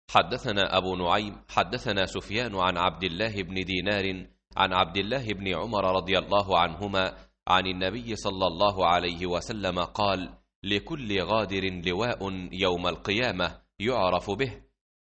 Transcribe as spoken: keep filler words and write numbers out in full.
حدثنا أبو نعيم حدثنا سفيان عن عبد الله بن دينار عن عبد الله بن عمر رضي الله عنهما عن النبي صلى الله عليه وسلم قال: لكل غادر لواء يوم القيامة يعرف به،